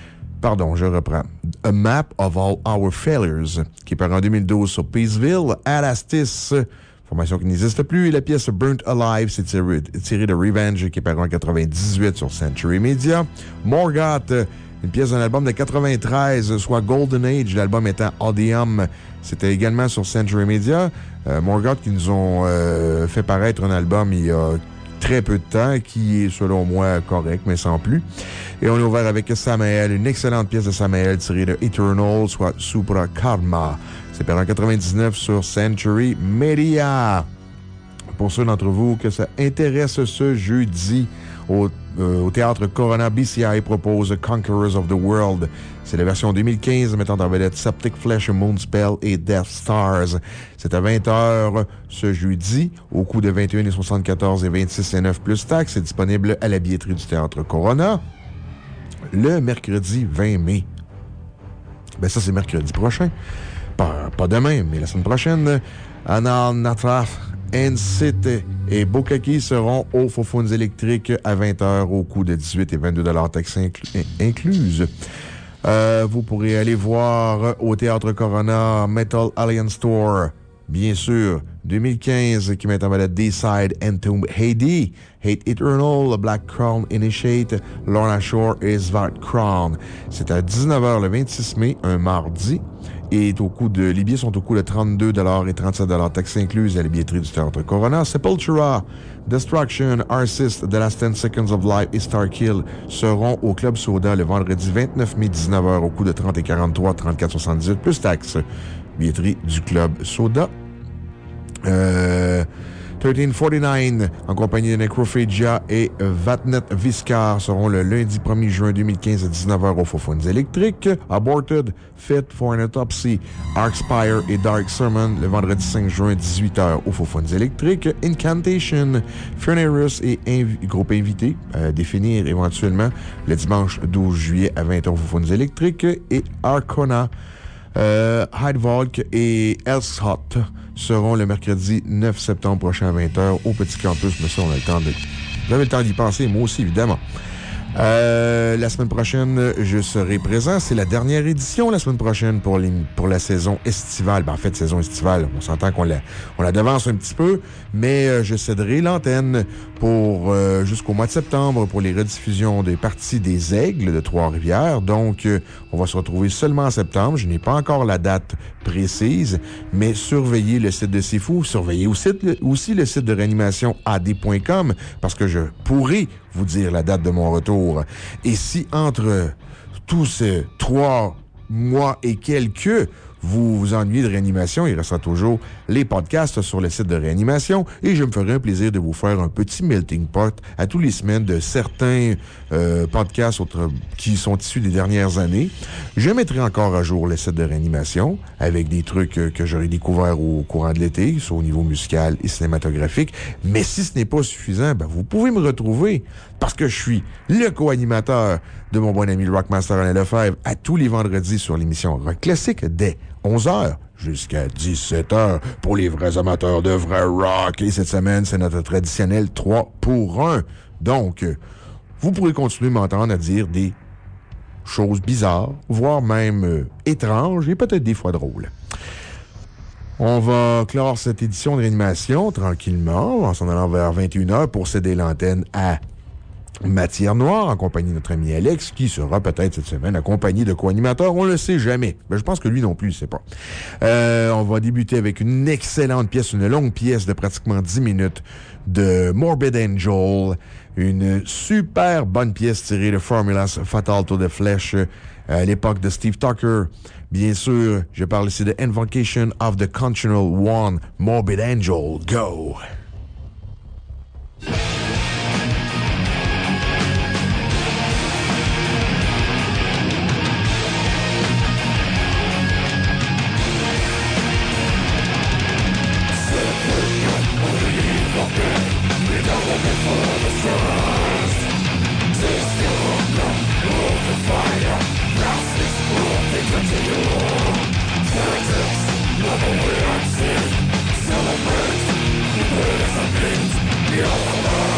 Our Failures, qui est paru en 2012 sur Peaceville. Alastis, formation qui n'existe plus, et la pièce Burnt Alive, c'est tiré de Revenge, qui est paru en 98 sur Century Media. Morgoth, une pièce d'un album de 93, soit Golden Age, l'album étant Odium. C'était également sur Century Media. Morgoth qui nous ont fait paraître un album il y a très peu de temps, qui est selon moi correct, mais sans plus. Et on est ouvert avec Samael, une excellente pièce de Samael tirée de Eternal, soit Supra Karma. C'est paru en 99 sur Century Media. Pour ceux d'entre vous que ça intéresse, ce jeudi, au Théâtre Corona, BCI propose Conquerors of the World. C'est la version 2015 mettant en vedette Septic Flesh, Moonspell et Death Stars. C'est à 20h ce jeudi, au coût de 21,74 et 26,9 plus taxes. C'est disponible à la billetterie du Théâtre Corona. Le mercredi 20 mai. Ça, c'est mercredi prochain. Pas demain, mais la semaine prochaine. Anal Natraf, N-City et Bokaki seront aux Faux-Founes électriques à 20h au coût de 18 et 22 $ taxes incluses. Vous pourrez aller voir au Théâtre Corona Metal Alliance Tour, bien sûr, 2015, qui met en vedette D-Side, Entomb Heidi, Hate Eternal, Black Crown Initiate, Lorna Shore et Svart Crown. C'est à 19h le 26 mai, un mardi. Et les billets sont au coût de 32 $ et 37 $ taxes incluses à la billetterie du Théâtre Corona. Sepultura, Destruction, Arcist, The Last 10 Seconds of Life et Starkill seront au Club Soda le vendredi 29 mai 19h au coût de 30 et 43, 34,78 plus taxes. Billetterie du Club Soda. 1349, en compagnie de Necrophagia et Vatnet Viscar, seront le lundi 1er juin 2015 à 19h au Faux-Founes électriques. Aborted, Fit for an Autopsy, Arcspire et Dark Sermon, le vendredi 5 juin 18h au Faux-Founes électriques. Incantation, Furnaris et groupe invité, à définir éventuellement, le dimanche 12 juillet à 20h au Faux-Founes électriques. Et Arcona, Hydevolk et Elshot seront le mercredi 9 septembre prochain à 20h au Petit Campus. Mais ça, on a le temps Vous avez le temps d'y penser, moi aussi, évidemment. La semaine prochaine, je serai présent. C'est la dernière édition la semaine prochaine pour la saison estivale. Ben, en fait, saison estivale, on s'entend qu'on la devance un petit peu, mais je céderai l'antenne pour jusqu'au mois de septembre pour les rediffusions des parties des Aigles de Trois-Rivières. Donc, on va se retrouver seulement en septembre. Je n'ai pas encore la date précise, mais surveillez le site de C'est Fou. Surveillez aussi le site de réanimation ad.com parce que je pourrai vous dire la date de mon retour. Et si entre tous ces 3 mois et quelques, vous vous ennuyez de réanimation, il restera toujours les podcasts sur le site de réanimation et je me ferai un plaisir de vous faire un petit melting pot à tous les semaines de certains podcasts qui sont issus des dernières années. Je mettrai encore à jour le site de réanimation avec des trucs que j'aurai découverts au courant de l'été, soit au niveau musical et cinématographique. Mais si ce n'est pas suffisant, ben vous pouvez me retrouver parce que je suis le co-animateur de mon bon ami Rockmaster Alain Lefebvre à tous les vendredis sur l'émission Rock Classique dès 11h jusqu'à 17h pour les vrais amateurs de vrai rock. Et cette semaine, c'est notre traditionnel 3 pour 1. Donc, vous pourrez continuer à m'entendre à dire des choses bizarres, voire même étranges et peut-être des fois drôles. On va clore cette édition de réanimation tranquillement en s'en allant vers 21h pour céder l'antenne à Matière Noire, en compagnie de notre ami Alex, qui sera peut-être cette semaine accompagné de co-animateurs. On ne le sait jamais. Ben, je pense que lui non plus, il ne sait pas. On va débuter avec une excellente pièce, une longue pièce de pratiquement 10 minutes de Morbid Angel. Une super bonne pièce tirée de Formulas Fatal to the Flesh à l'époque de Steve Tucker. Bien sûr, je parle ici de Invocation of the Constitutional One, Morbid Angel. Go! Celebrate the means, the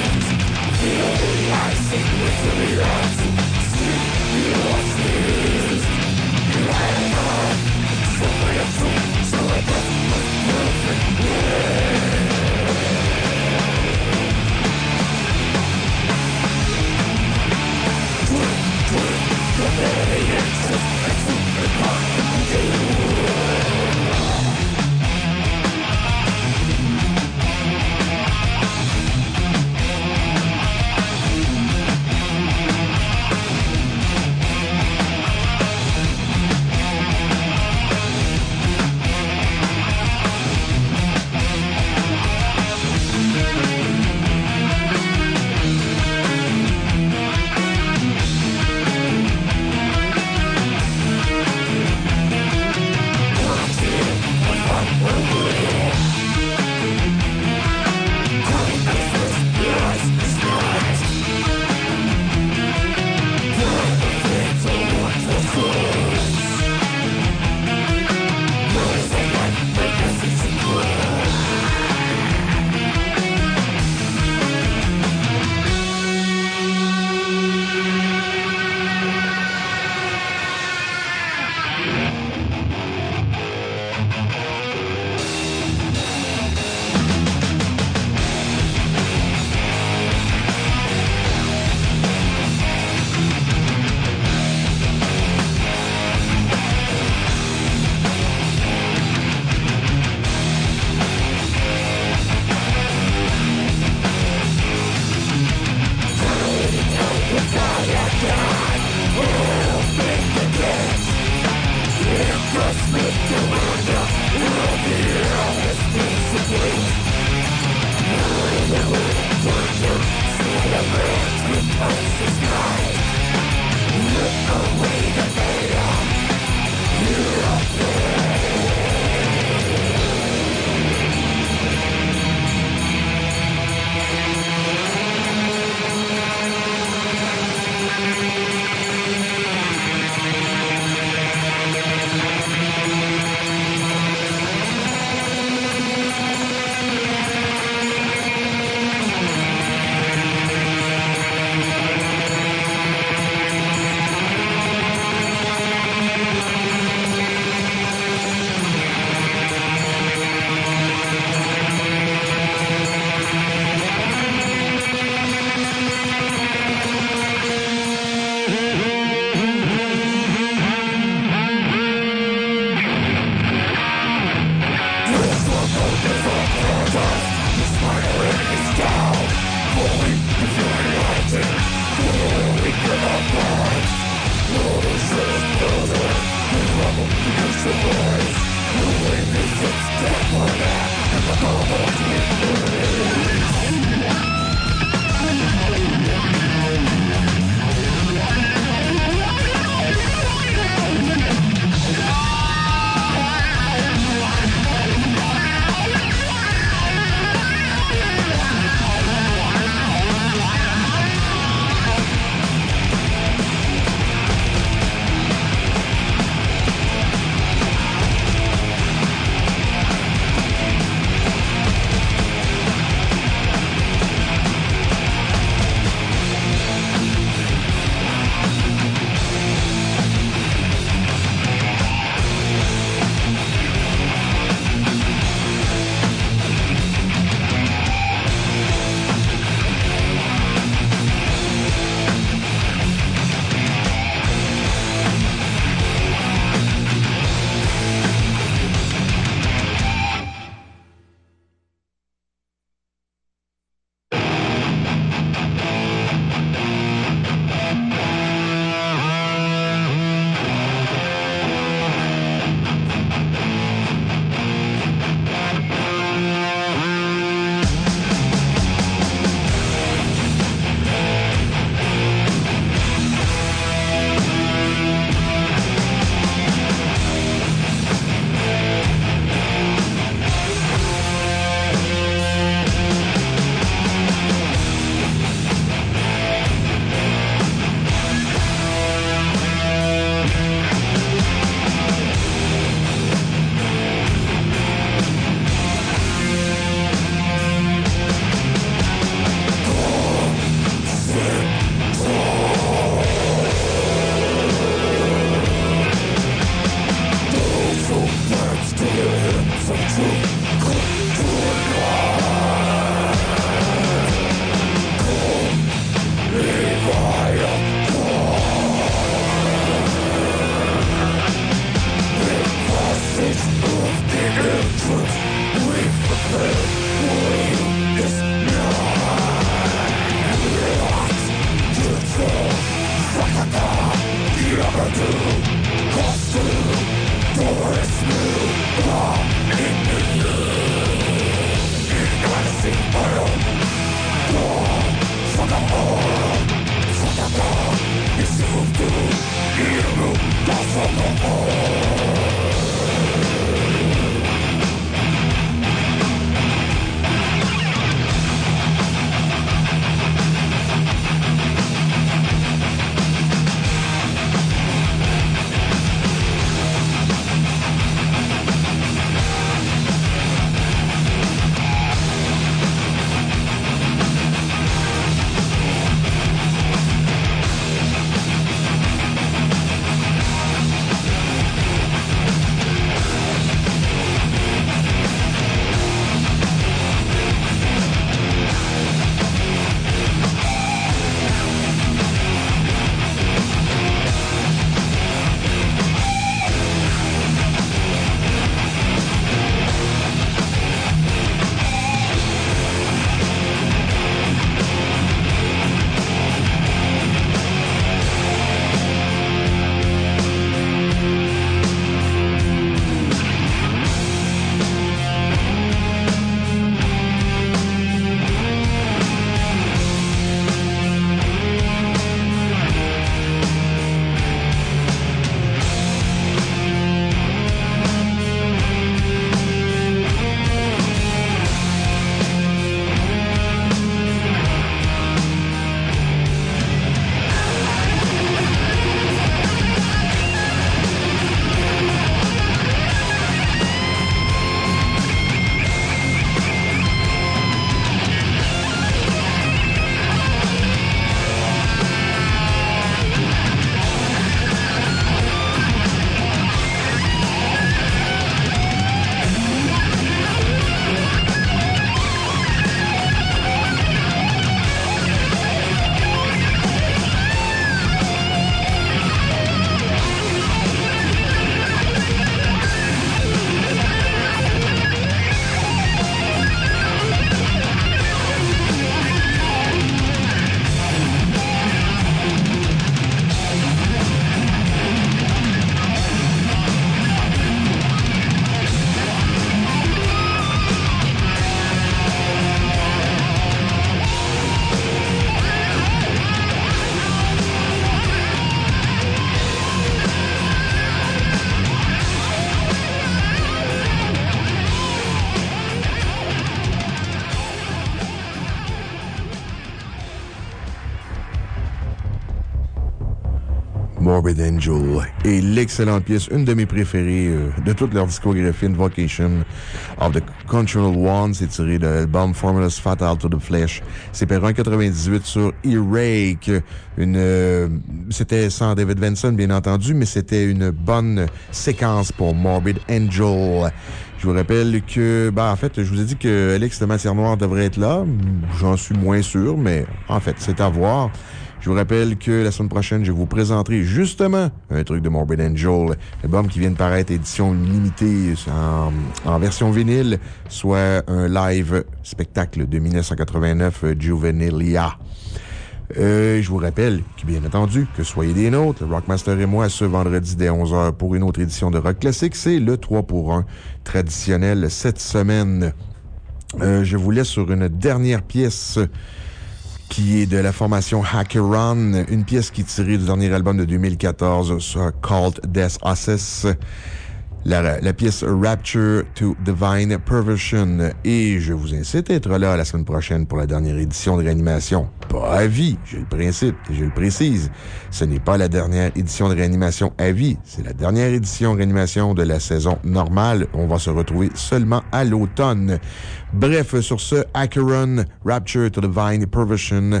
Morbid Angel et l'excellente pièce, une de mes préférées de toute leur discographie, Invocation of the Controlled One. C'est tiré de l'album Formulas Fatal to the Flesh. C'est paru en 98 sur E-Rake. C'était sans David Benson, bien entendu, mais c'était une bonne séquence pour Morbid Angel. Je vous rappelle que, en fait, je vous ai dit que Alex de Matière Noire devrait être là. J'en suis moins sûr, mais en fait, c'est à voir. Je vous rappelle que la semaine prochaine, je vous présenterai justement un truc de Morbid Angel, l'album qui vient de paraître, édition limitée en version vinyle, soit un live spectacle de 1989, Juvenilia. Je vous rappelle que, bien entendu, que soyez des nôtres, Rockmaster et moi, ce vendredi dès 11h pour une autre édition de Rock Classique. C'est le 3 pour 1 traditionnel cette semaine. Je vous laisse sur une dernière pièce qui est de la formation Hackeron, une pièce qui est tirée du dernier album de 2014, Called Death Osses. La pièce Rapture to Divine Perversion. Et je vous incite à être là la semaine prochaine pour la dernière édition de Réanimation. Pas à vie, j'ai le principe et je le précise. Ce n'est pas la dernière édition de Réanimation à vie. C'est la dernière édition de Réanimation de la saison normale. On va se retrouver seulement à l'automne. Bref, sur ce, Acheron, Rapture to Divine Perversion.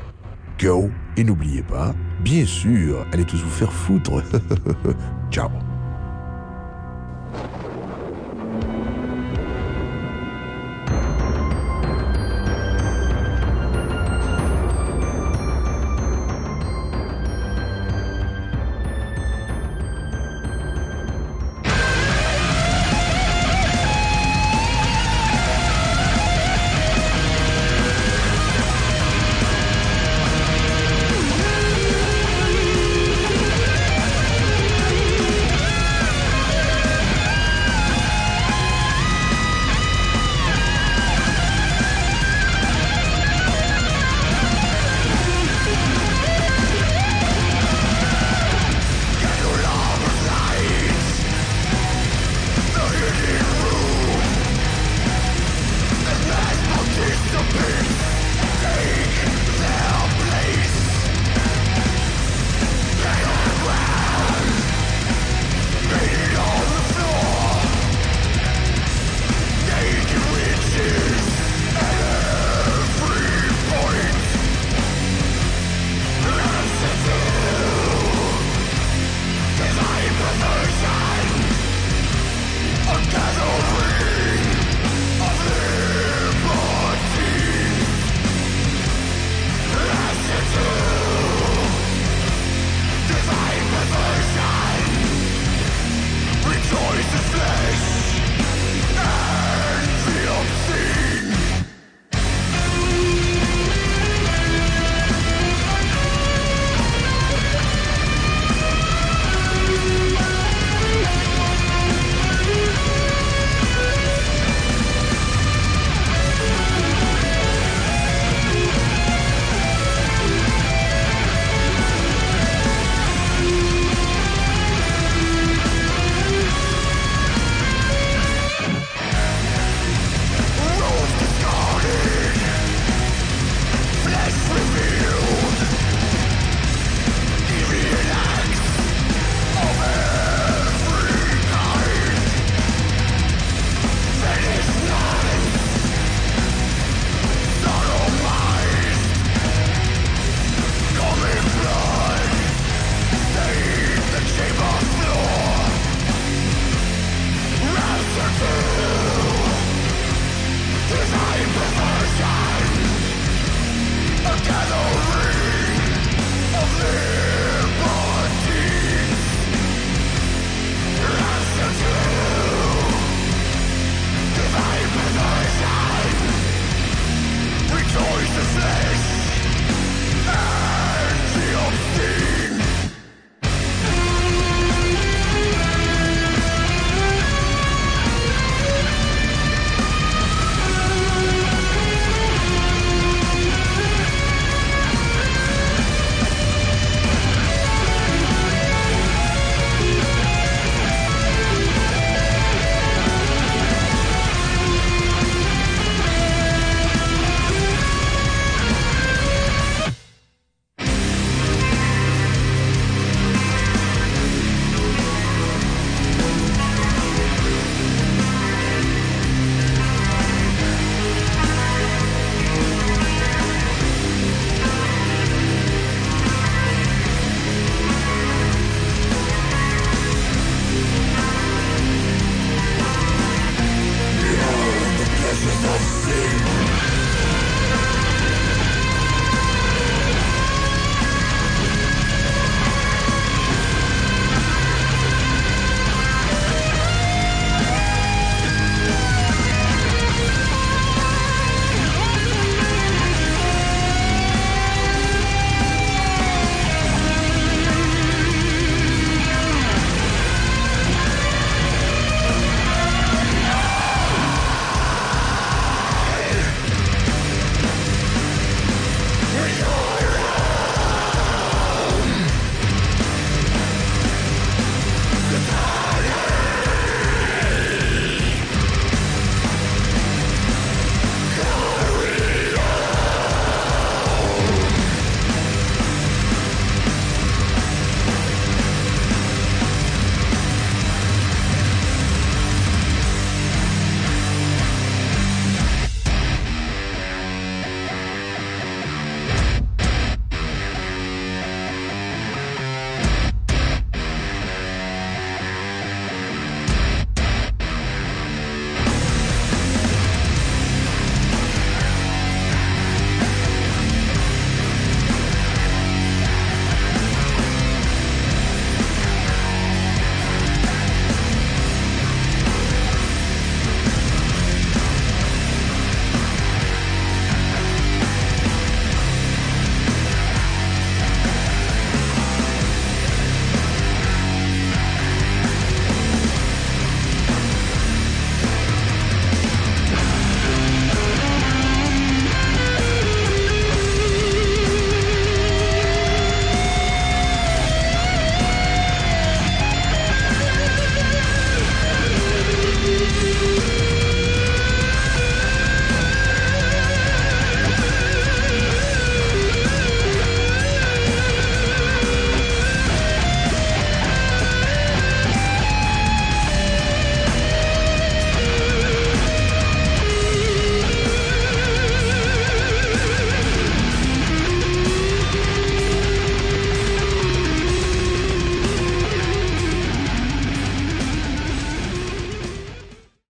Go! Et n'oubliez pas, bien sûr, allez tous vous faire foutre. Ciao!